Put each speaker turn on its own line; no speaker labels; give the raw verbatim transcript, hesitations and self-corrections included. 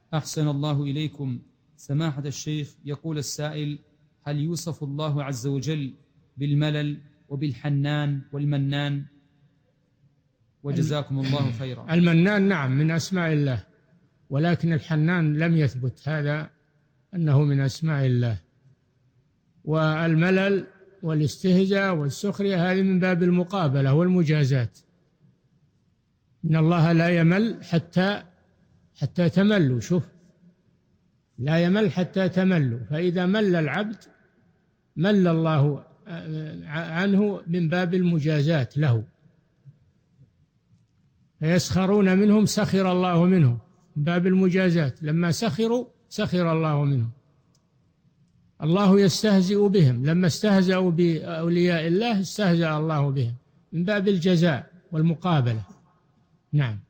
أحسن الله إليكم. سماحة الشيخ، يقول السائل: هل يوصف الله عز وجل بالملل وبالحنان والمنان؟ وجزاكم الله خيرا.
المنان نعم من أسماء الله، ولكن الحنان لم يثبت هذا أنه من أسماء الله. والملل والاستهزاء والسخرية هذه من باب المقابلة والمجازات. إن الله لا يمل حتى حتى تملوا. شوف، لا يمل حتى تملوا، فإذا مل العبد مل الله عنه من باب المجازات له. فيسخرون منهم سخر الله منهم، من باب المجازات. لما سخروا سخر الله منهم. الله يستهزئ بهم، لما استهزأوا بأولياء الله استهزأ الله بهم، من باب الجزاء والمقابلة. نعم.